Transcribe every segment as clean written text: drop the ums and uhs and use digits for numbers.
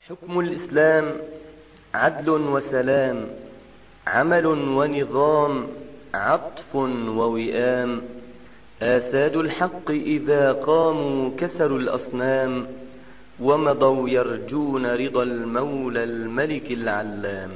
حكم الإسلام عدل وسلام، عمل ونظام، عطف ووئام. آساد الحق إذا قاموا كسروا الأصنام، ومضوا يرجون رضا المولى الملك العلام.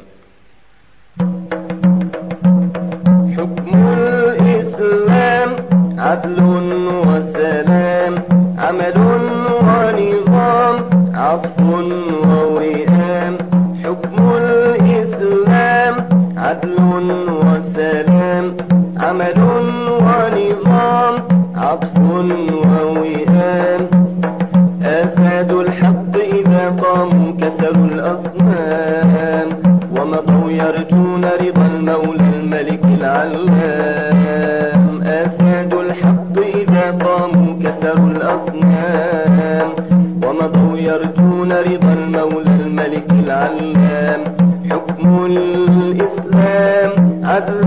حكم الإسلام عدل وسلام، عمل ونظام، عطف ووئام. حكم الإسلام عدل وسلام، عمل ونظام، عطف ووئام. آساد الحق إذا قاموا كسروا الأصنام، ومضوا يرجون رضا المولى الملك العلام. آساد الحق إذا قاموا كسروا الأصنام، ومضوا يرجون رضا المولى الملك العلام. حكم الإسلام عدل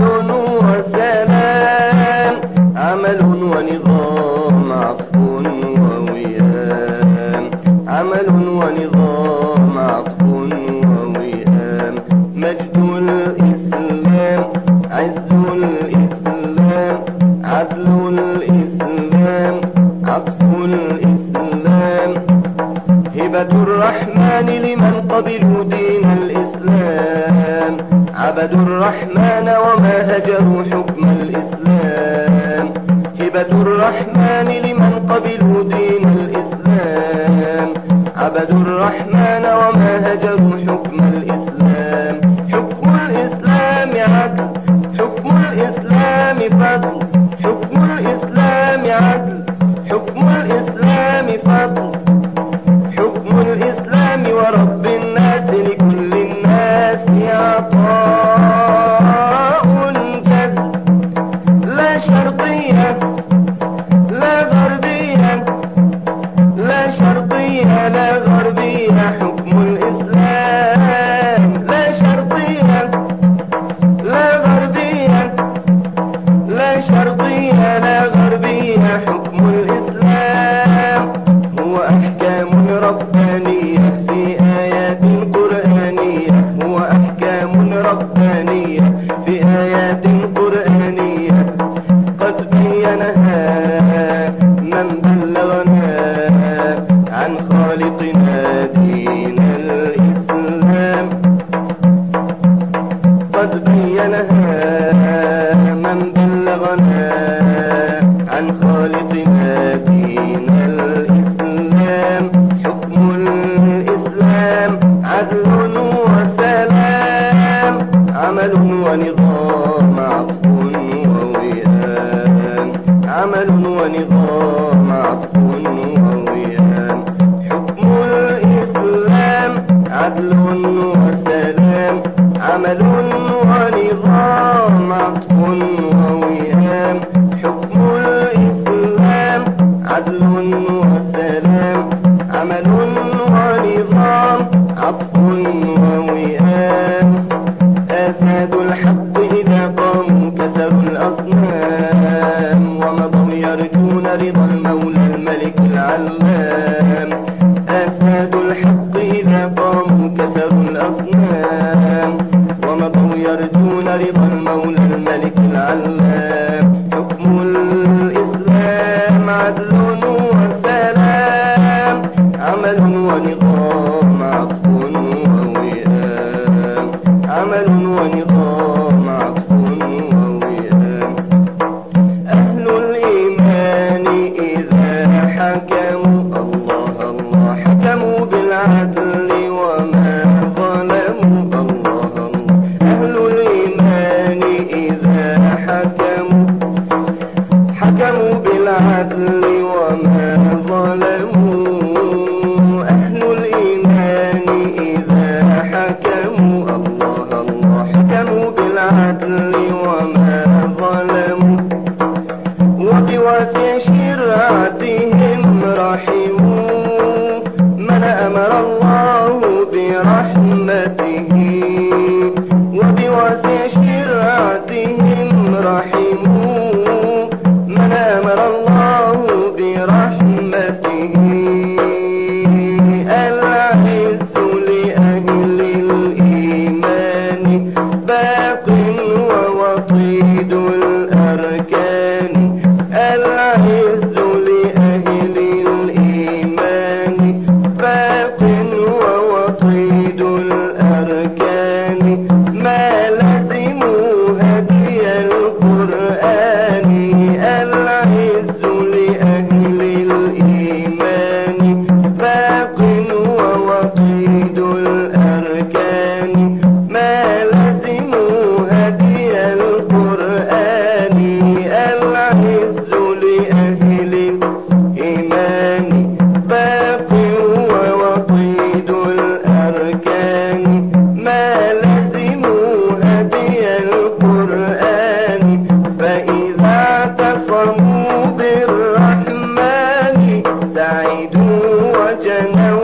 وسلام، عمل ونظام، عطف ووئام. عمل ونظام، عطف ووئام. مجد الإسلام، عز الإسلام، عدل الإسلام، عطف الإسلام. هبة الرحمن لمن قبلوا دين الإسلام، عبدوا الرحمن وما هجروا حكم الإسلام. هبة الرحمن لمن قبلوا دين الإسلام، عبدوا الرحمن وما هجروا حكم الإسلام. حكم الإسلام عدل، حكم الإسلام فضل، حكم الإسلام عدل، حكم الإسلام فضل. حكم الإسلام ورب الناس لكل الناس عطاء جل، لا شرقية لا غربية، لا شرقية لا غربية. حكم الإسلام لا شرقية لا غربية، لا شرقية لا غربية. حكم الإسلام هو أحكام ربانية في آيات قرآنية، هو أحكام ربانية في آيات قرآنية. قد بينها من بلغنا عن خالقنا دين الإسلام. قد بينها من بلغنا عن خالقنا دين الإسلام. حكم الإسلام عدل وسلام، عمل ونظام، عطف ووئام. عمل ونظام، عطف ووئام. حكم الإسلام عدل وسلام، عمل ونظام، عطف ووئام. حكم الإسلام عدل وسلام، عمل ونظام، عطف ووئام. آساد الحق إذا قاموا كسروا الأصنام، ومضوا يرجون رضا المولى الملك العلام. آساد الحق إذا قاموا كسروا الأصنام، ومضوا يرجون رضا المولى الملك العلام. حكم الإسلام عدل وسلام، عمل ونظام، عطف ووئام. عمل ونظام، عطف ووئام. أهل الإيمان إذا حكموا الله الله حكموا بالعدل وما ظلموا الله الله. أهل الإيمان إذا حكموا بالعدل وما ظلموا. أهل الإيمان إذا حكموا الله الله حكموا بالعدل وما ظلموا. وبواسع شرعتهم رحموا من أمر الله برحمته. وبواسع شرعتهم رحموا من أمر الله برحمته. وجنوا